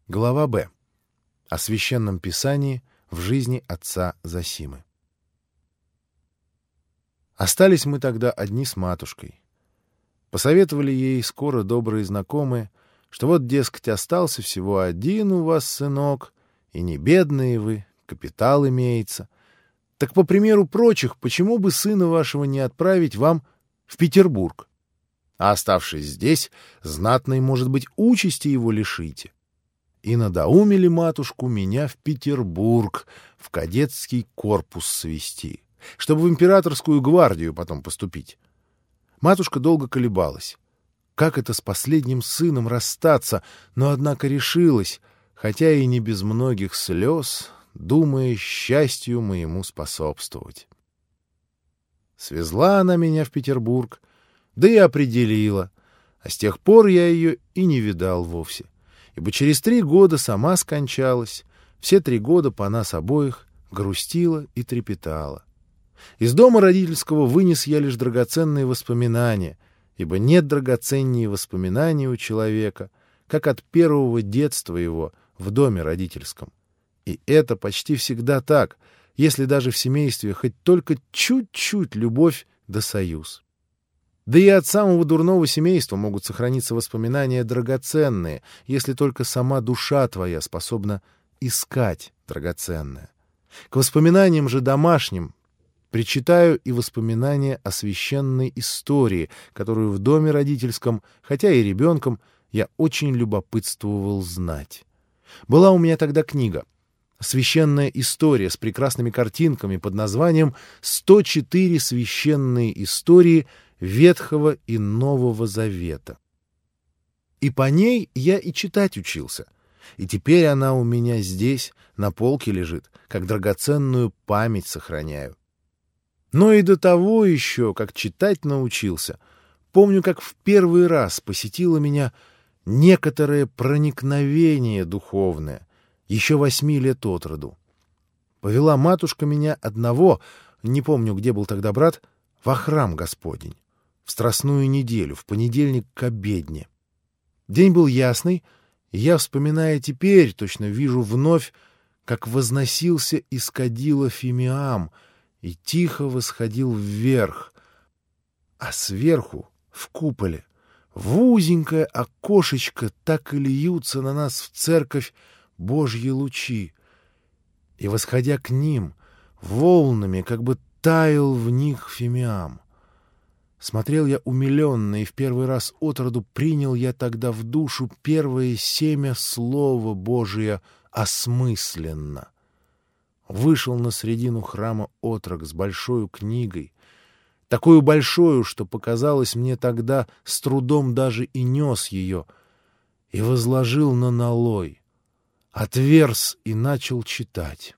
Глава Б. О священном писании в жизни отца Зосимы. Остались мы тогда одни с матушкой. Посоветовали ей скоро добрые знакомые, что вот, дескать, остался всего один у вас сынок, и не бедные вы, капитал имеется. Так, по примеру прочих, почему бы сына вашего не отправить вам в Петербург? А оставшись здесь, знатной, может быть, участи его лишите. И надоумили матушку меня в Петербург, в кадетский корпус свести, чтобы в императорскую гвардию потом поступить. Матушка долго колебалась. Как это с последним сыном расстаться, но, однако, решилась, хотя и не без многих слез, думая счастью моему способствовать. Свезла она меня в Петербург, да и определила, а с тех пор я ее и не видал вовсе, ибо через 3 года сама скончалась, все 3 года по нас обоих грустила и трепетала. Из дома родительского вынес я лишь драгоценные воспоминания, ибо нет драгоценнее воспоминаний у человека, как от первого детства его в доме родительском. И это почти всегда так, если даже в семействе хоть только чуть-чуть любовь да союз. Да и от самого дурного семейства могут сохраниться воспоминания драгоценные, если только сама душа твоя способна искать драгоценное. К воспоминаниям же домашним причитаю и воспоминания о священной истории, которую в доме родительском, хотя и ребенком, я очень любопытствовал знать. Была у меня тогда книга «Священная история» с прекрасными картинками под названием «104 священные истории Ветхого и Нового Завета». И по ней я и читать учился. И теперь она у меня здесь, на полке лежит, как драгоценную память сохраняю. Но и до того еще, как читать научился, помню, как в первый раз посетило меня некоторое проникновение духовное, еще 8 лет от роду. Повела матушка меня одного, не помню, где был тогда брат, во храм Господень, в Страстную неделю, в понедельник к обедне. День был ясный, и я, вспоминая теперь, точно вижу вновь, как возносился из кадила фимиам и тихо восходил вверх, а сверху, в куполе, в узенькое окошечко так и льются на нас в церковь Божьи лучи, и, восходя к ним, волнами как бы таял в них фимиам. Смотрел я умиленно, и в первый раз от роду принял я тогда в душу первое семя Слова Божия осмысленно. Вышел на средину храма отрок с большою книгой, такую большую, что показалось мне тогда, с трудом даже и нес ее, и возложил на налой, отверз и начал читать.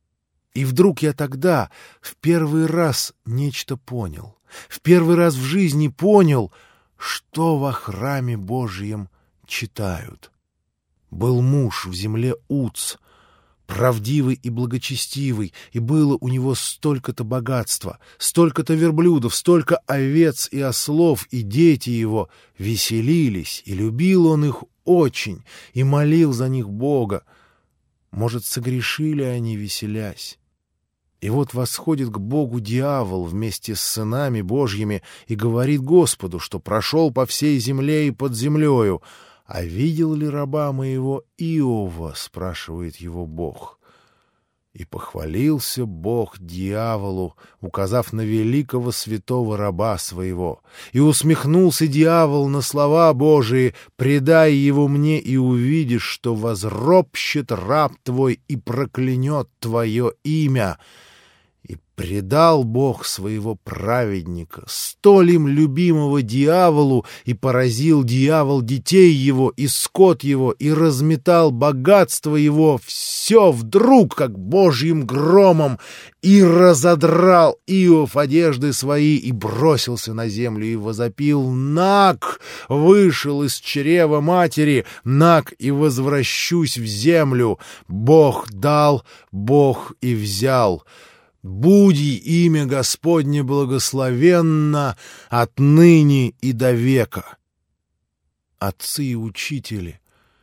И вдруг я тогда в первый раз нечто понял, в первый раз в жизни понял, что во храме Божьем читают. Был муж в земле Уц, правдивый и благочестивый, и было у него столько-то богатства, столько-то верблюдов, столько овец и ослов, и дети его веселились, и любил он их очень, и молил за них Бога. Может, согрешили они, веселясь. И вот восходит к Богу дьявол вместе с сынами Божьими и говорит Господу, что прошел по всей земле и под землею. «А видел ли раба моего Иова?» — спрашивает его Бог. И похвалился Бог дьяволу, указав на великого святого раба своего. И усмехнулся дьявол на слова Божии: «Предай его мне, и увидишь, что возропщет раб твой и проклянет твое имя». И предал Бог своего праведника, столь им любимого дьяволу, и поразил дьявол детей его, и скот его, и разметал богатство его, все вдруг, как божьим громом, и разодрал Иов одежды свои, и бросился на землю, и возопил: «Наг! Вышел из чрева матери! Наг, и возвращусь в землю! Бог дал, Бог и взял! Буди имя Господне благословенно отныне и до века». Отцы и учители,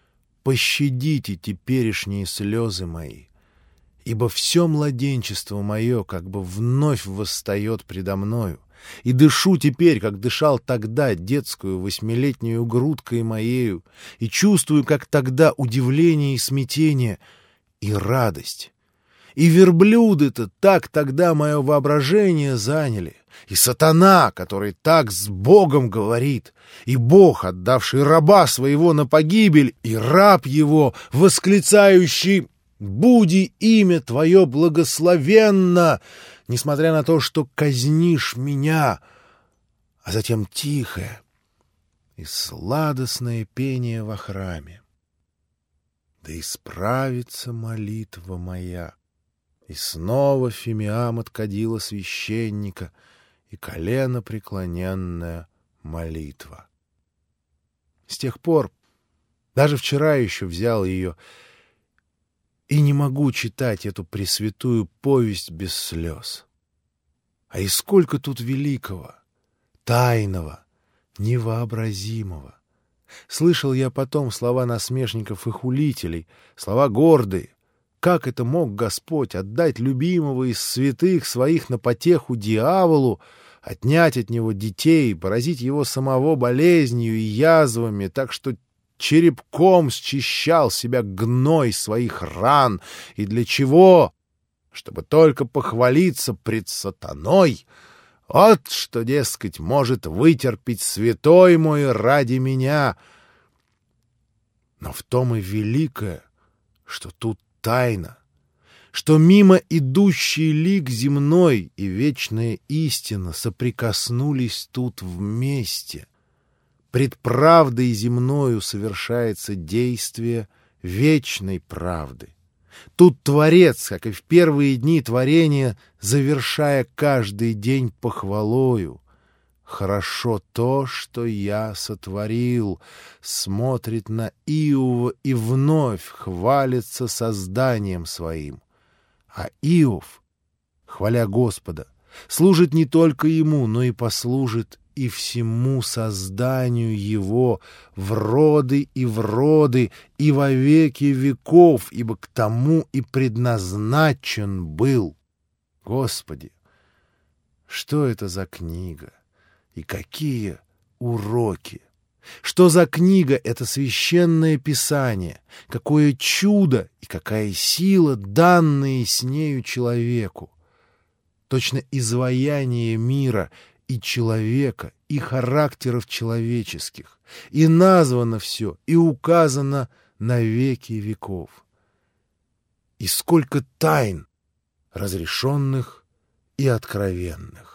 пощадите теперешние слезы мои, ибо все младенчество мое как бы вновь восстает предо мною, и дышу теперь, как дышал тогда детскую 8-летнюю грудкой моею, и чувствую, как тогда удивление и смятение, и радость. И верблюды-то так тогда мое воображение заняли, и сатана, который так с Богом говорит, и Бог, отдавший раба своего на погибель, и раб его, восклицающий: «Буди имя Твое благословенно, несмотря на то, что казнишь меня», а затем тихое и сладостное пение во храме. Да исправится молитва моя. И снова фимиам откадила священника, и колено преклоненная молитва. С тех пор, даже вчера еще взял ее, и не могу читать эту пресвятую повесть без слез. А и сколько тут великого, тайного, невообразимого! Слышал я потом слова насмешников и хулителей, слова гордые. Как это мог Господь отдать любимого из святых своих на потеху дьяволу, отнять от него детей, поразить его самого болезнью и язвами, так что черепком счищал себя гной своих ран? И для чего? Чтобы только похвалиться пред сатаной. Вот что, дескать, может вытерпеть святой мой ради меня. Но в том и великое, что тут тайна, что мимо идущий лик земной и вечная истина соприкоснулись тут вместе. Пред правдой земною совершается действие вечной правды. Тут Творец, как и в первые дни творения, завершая каждый день похвалою: «Хорошо то, что я сотворил», смотрит на Иова и вновь хвалится созданием своим. А Иов, хваля Господа, служит не только ему, но и послужит и всему созданию его в роды и во веки веков, ибо к тому и предназначен был. Господи, что это за книга? И какие уроки! Что за книга это священное писание? Какое чудо и какая сила, данные с нею человеку! Точно изваяние мира и человека, и характеров человеческих. И названо все, и указано на веки веков. И сколько тайн, разрешенных и откровенных!